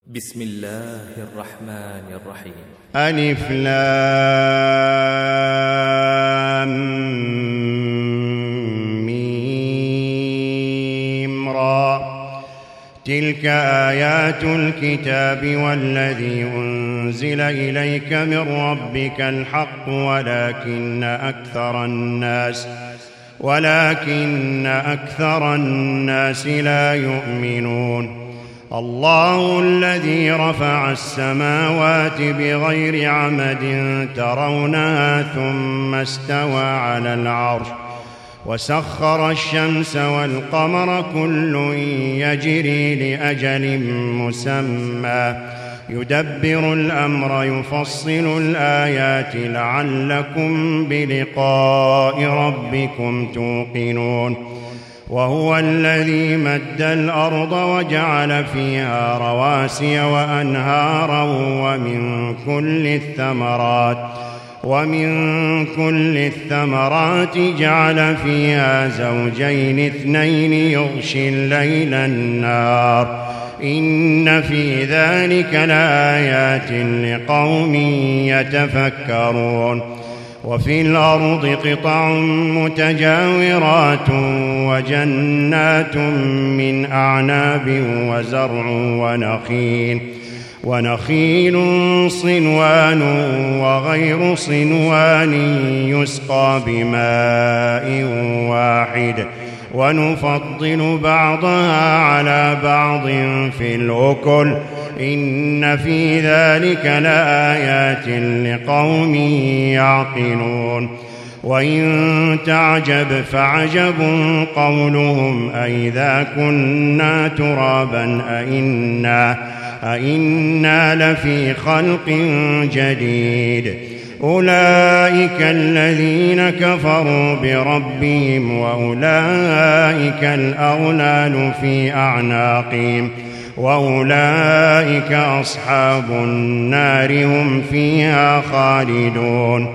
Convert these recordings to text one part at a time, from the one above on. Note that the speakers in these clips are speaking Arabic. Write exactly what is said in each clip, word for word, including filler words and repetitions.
بسم الله الرحمن الرحيم. ألف لام ميم را تلك آيات الكتاب والذي أنزل إليك من ربك الحق ولكن أكثر الناس ولكن أكثر الناس لا يؤمنون. الله الذي رفع السماوات بغير عمد ترونها ثم استوى على العرش وسخر الشمس والقمر كل يجري لأجل مسمى يدبر الأمر يفصل الآيات لعلكم بلقاء ربكم توقنون. وهو الذي مد الأرض وجعل فيها رواسي وأنهارا ومن كل الثمرات ومن كل الثمرات جعل فيها زوجين اثنين يغشي الليل النهار إن في ذلك لآيات لقوم يتفكرون. وفي الأرض قطع متجاورات وجنات من أعناب وزرع ونخيل ونخيل صنوان وغير صنوان يسقى بماء واحد ونفضل بعضها على بعض في الأكل إن في ذلك لآيات لقوم يعقلون. وإن تعجب فعجب قولهم أئذا كنا ترابا أئنا, أئنا لفي خلق جديد أولئك الذين كفروا بربهم وأولئك الأغلال في أعناقهم وأولئك أصحاب النار هم فيها خالدون.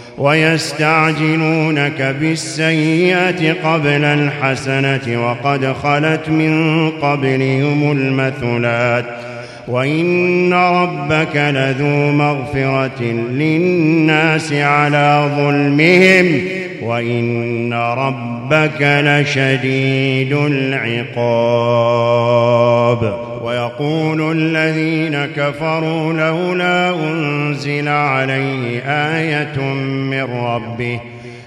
ويستعجلونك بالسيئة قبل الحسنة وقد خلت من قبلهم المثلات وإن ربك لذو مغفرة للناس على ظلمهم وإن ربك لشديد العقاب. ويقول الذين كفروا لولا أنزل عليه آية من ربه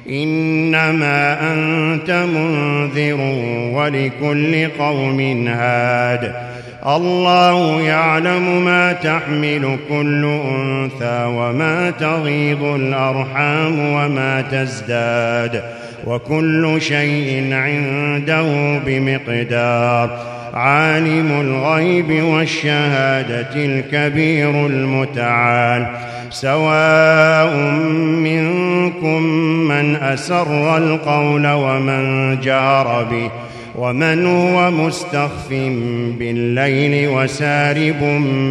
إنما أنت منذر ولكل قوم هاد الله يعلم ما تحمل كل أنثى وما تغيض الأرحام وما تزداد وكل شيء عنده بمقدار. عالم الغيب والشهادة الكبير المتعال سواء منكم من أسر القول ومن جار به ومن هو مستخف بالليل وسارب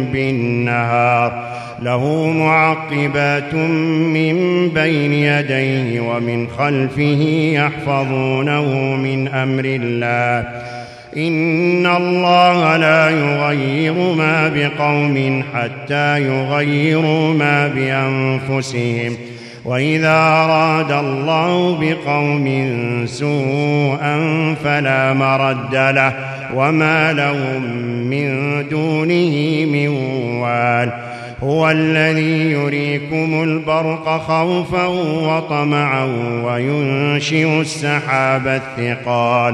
بالنهار له معقبات من بين يديه ومن خلفه يحفظونه من أمر الله إن الله لا يغير ما بقوم حتى يغيروا ما بأنفسهم وإذا أراد الله بقوم سوءا فلا مرد له وما لهم من دونه من وال. هو الذي يريكم البرق خوفا وطمعا وينشئ السحاب الثقال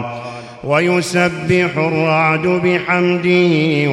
ويسبح الرعد بحمده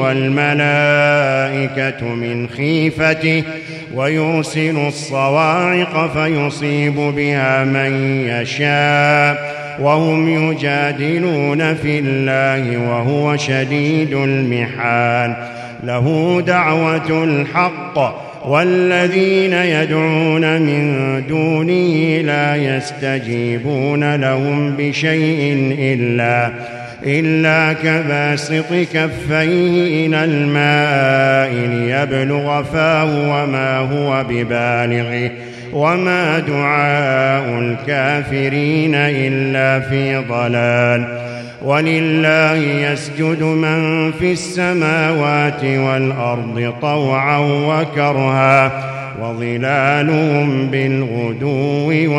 والملائكة من خيفته ويرسل الصواعق فيصيب بها من يشاء وهم يجادلون في الله وهو شديد المحال. له دعوة الحق والذين يدعون من دونه لا يستجيبون لهم بشيء إلا إلا كباسط كفيه إلى الماء ليبلغ فاه وما هو ببالغه وما دعاء الكافرين إلا في ضلال. ولله يسجد من في السماوات والأرض طوعا وكرها وظلالهم بالغدو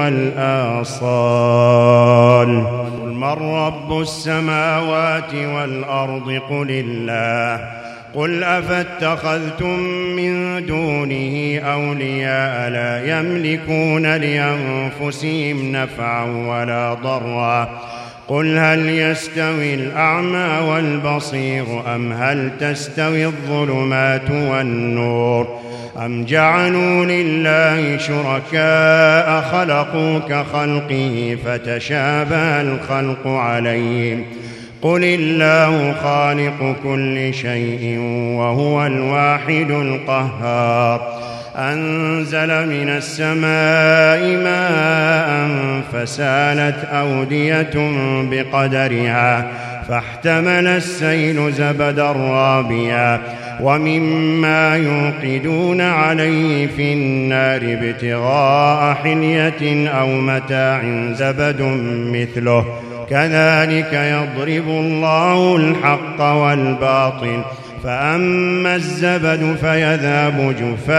والآصال. قل من رب السماوات والأرض قل الله. قل أفاتخذتم من دونه أولياء لا يملكون لأنفسهم نفعا ولا ضرا. قل هل يستوي الأعمى والبصير أم هل تستوي الظلمات والنور أم جعلوا لله شركاء خلقوا كخلقه فتشابه الخلق عليهم. قل الله خالق كل شيء وهو الواحد القهار. أنزل من السماء ماء فسالت أودية بقدرها فاحتمل السيل زبدا رابيا ومما يوقدون عليه في النار ابتغاء حلية أو متاع زبد مثله كذلك يضرب الله الحق والباطل فأما الزبد فيذهب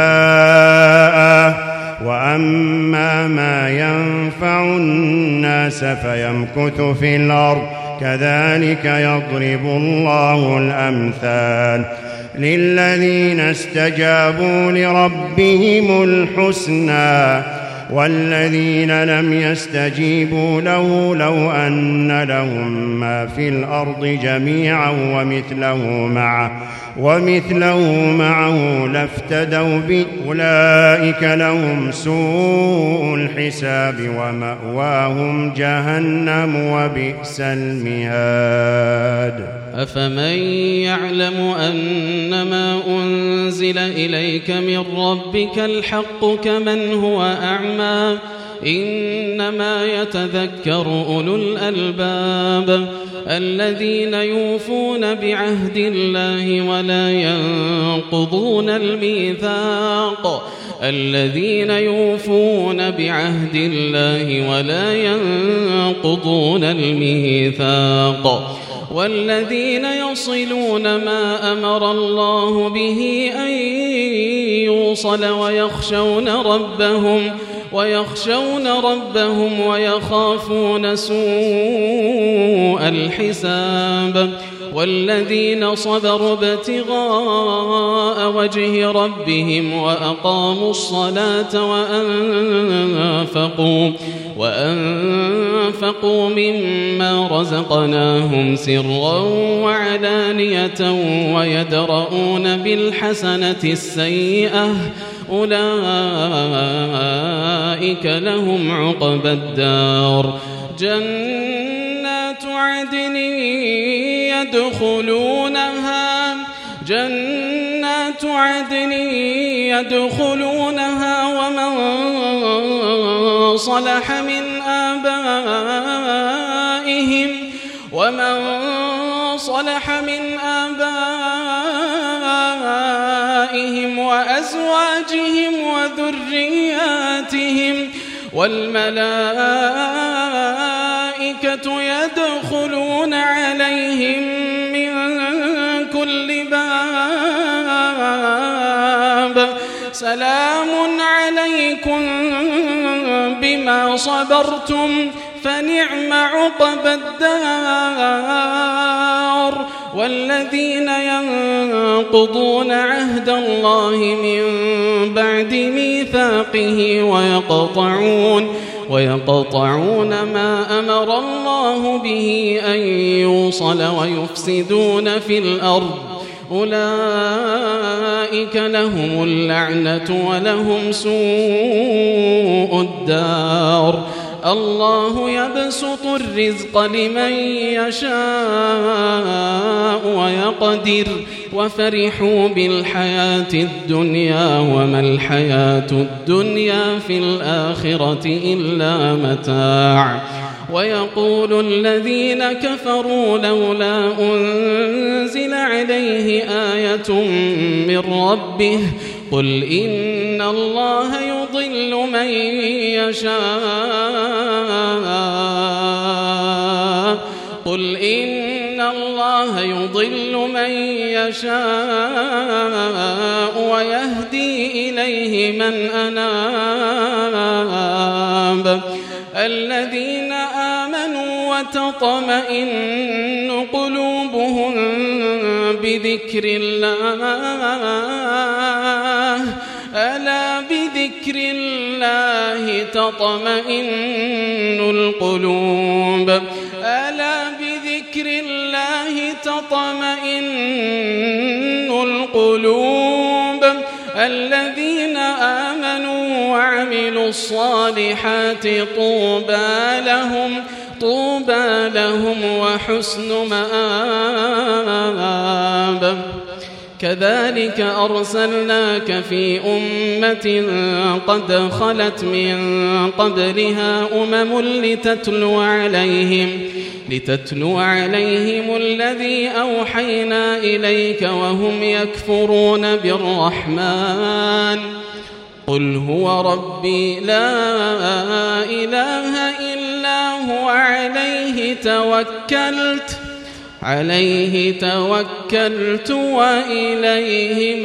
جفاء وأما ما ينفع الناس فيمكث في الأرض كذلك يضرب الله الأمثال. للذين استجابوا لربهم الحسنى والذين لم يستجيبوا له لو أن لهم ما في الأرض جميعا ومثله معه ومثله معه لافتدوا به أولئك لهم سوء الحساب ومأواهم جهنم وبئس المهاد. أفمن يعلم أنما أنزل إليك من ربك الحق كمن هو أعمى إنما يتذكر أولو الألباب الذين يوفون بعهد الله ولا ينقضون الميثاق الذين يوفون بعهد الله ولا ينقضون الميثاق والذين يصلون ما أمر الله به أن يوصل ويخشون ربهم ويخشون ربهم ويخافون سوء الحساب والذين صبروا ابتغاء وجه ربهم وأقاموا الصلاة وأنفقوا وأنفقوا مما رزقناهم سرا وعلانية ويدرؤون بالحسنة السيئة أولئك لهم عقبى الدار. جنات عدن يدخلونها جنات عدن يدخلونها ومن صلح من آبائهم ومن صلح من آبائهم وأزواجهم وذرياتهم والملائكة يدخلون عليهم من كل باب سلام عليكم بما صبرتم فنعم عقبى الدار. والذين ينقضون عهد الله من بعد ميثاقه ويقطعون ويقطعون ما أمر الله به أن يوصل ويفسدون في الأرض أولئك لهم اللعنة ولهم سوء الدار. الله يبسط الرزق لمن يشاء ويقدر وفرحوا بالحياة الدنيا وما الحياة الدنيا في الآخرة إلا متاع. ويقول الذين كفروا لولا أنزل عليه آية من ربه قل إن الله يضل من يشاء قل إن الله يضل من يشاء ويهدي إليه من أناب الذين آمنوا وتطمئن قلوبهم بذكر الله ألا بذكر الله تطمئن القلوب ألا بذكر الله تطمئن القلوب الذين آمنوا وعملوا الصالحات طوبى لهم طوبى لهم وحسن مآب كذلك أرسلناك في أمة قد خلت من قبلها أمم لتتلو عليهم لتتلو عليهم الذي أوحينا إليك وهم يكفرون بالرحمن قل هو ربي لا إله إلا هو عليه توكلت عليه توكلت وإليه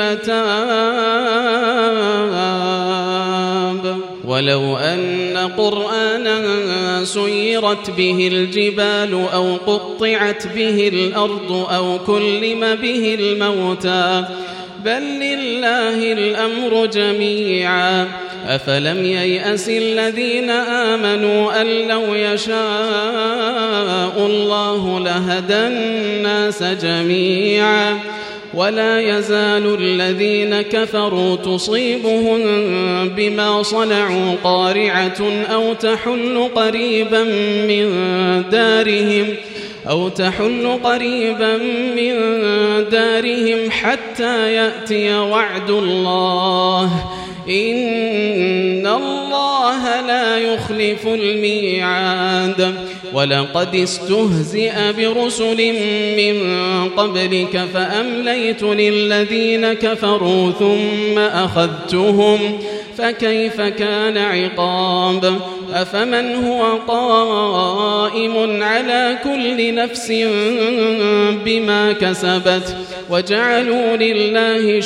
متاب ولو أن قرآنا سيرت به الجبال أو قطعت به الأرض أو كلم به الموتى بل لله الأمر جميعا أفلم ييأس الذين آمنوا أن لو يشاء الله لهدى الناس جميعا ولا يزال الذين كفروا تصيبهم بما صنعوا قارعة أو تحل قريبا من دارهم أو تحل قريبا من دارهم حتى يأتي وعد الله إن الله لا يخلف الميعاد ولقد استهزئ برسل من قبلك فأمليت للذين كفروا ثم أخذتهم فكيف كان عقاب أفمن هو قائم على كل نفس بما كسبت وجعلوا لله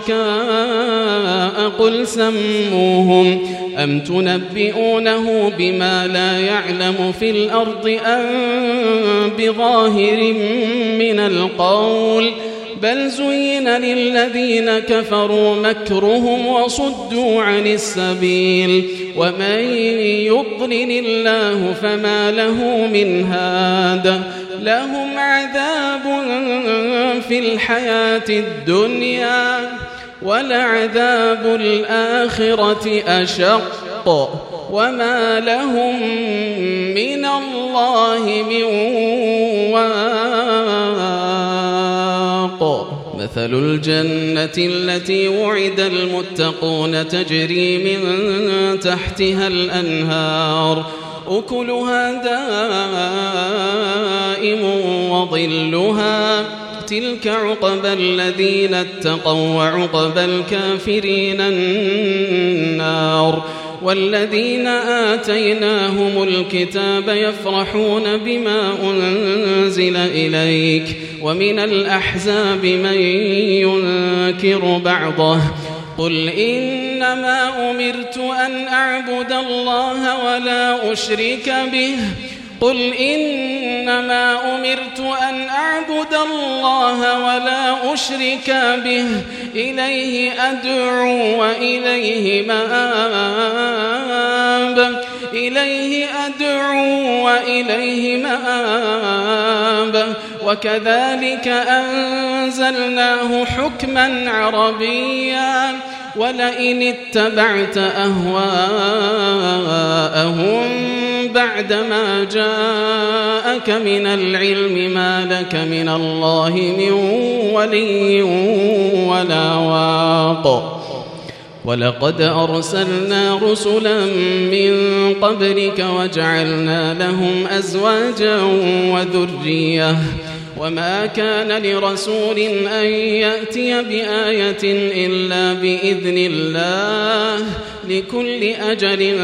شركاء قل سموهم أم تنبئونه بما لا يعلم في الأرض أم بظاهر من القول بل زين للذين كفروا مكرهم وصدوا عن السبيل ومن يضلل الله فما له من هاد لهم عذاب في الحياة الدنيا ولعذاب الآخرة أشق وما لهم من الله من واق مثل الجنة التي وعد المتقون تجري من تحتها الأنهار أكلها دائم وظلها تلك عقبى الذين اتقوا وعقبى الكافرين النار والذين آتيناهم الكتاب يفرحون بما أنزل إليك ومن الأحزاب من ينكر بعضه قل إنما أمرت أن أعبد الله ولا أشرك به قل إنما أمرت أن أعبد الله ولا أشرك به إليه أدعو وإليه مآب إليه أدعو وإليه مآب وكذلك أنزلناه حكما عربيا ولئن اتبعت أهواءهم بعدما جاءك من العلم ما لك من الله من ولي ولا واق ولقد أرسلنا رسلا من قبلك وجعلنا لهم أزواجا وذرية وما كان لرسول أن يأتي بآية إلا بإذن الله لكل أجل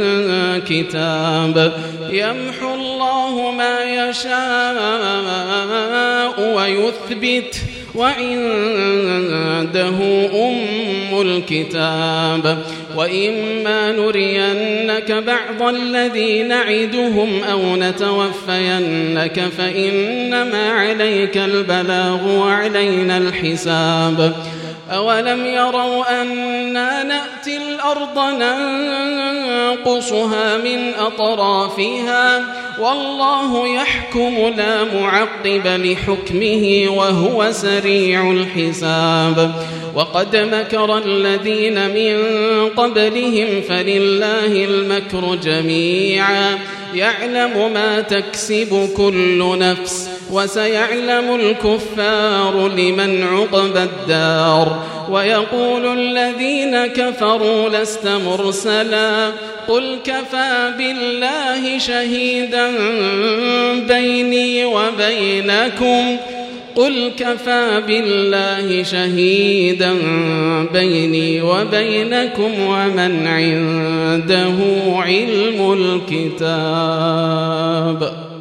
كتاب يمحو الله ما يشاء ويثبت وعنده أم الكتاب وإما نرينك بعض الذي نعدهم أو نتوفينك فإنما عليك البلاغ وعلينا الحساب أولم يروا أنا نأتي الأرض ننقصها من أطرافها والله يحكم لا معقب لحكمه وهو سريع الحساب وقد مكر الذين من قبلهم فلله المكر جميعا يعلم ما تكسب كل نفس وسيعلم الكفار لمن عقبى الدار ويقول الذين كفروا لست مرسلا قل كفى بالله شهيدا بيني وبينكم قل كفى بالله شهيدا بيني وبينكم ومن عنده علم الكتاب.